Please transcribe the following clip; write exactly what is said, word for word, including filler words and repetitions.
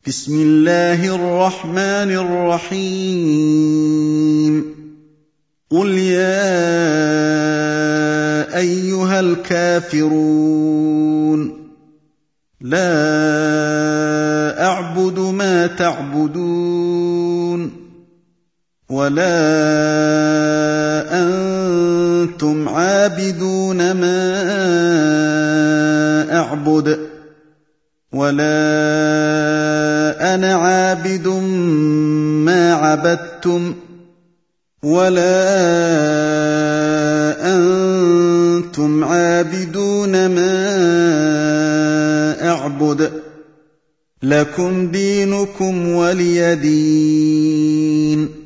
بسم الله الرحمن الرحيم قل يا أيها الكافرون لا أعبد ما تعبدون ولا أنتم عابدون ما أعبد ولا أنا عابد ما عبدتم ولا أنتم عابدون ما أعبد لكم دينكم ولي دين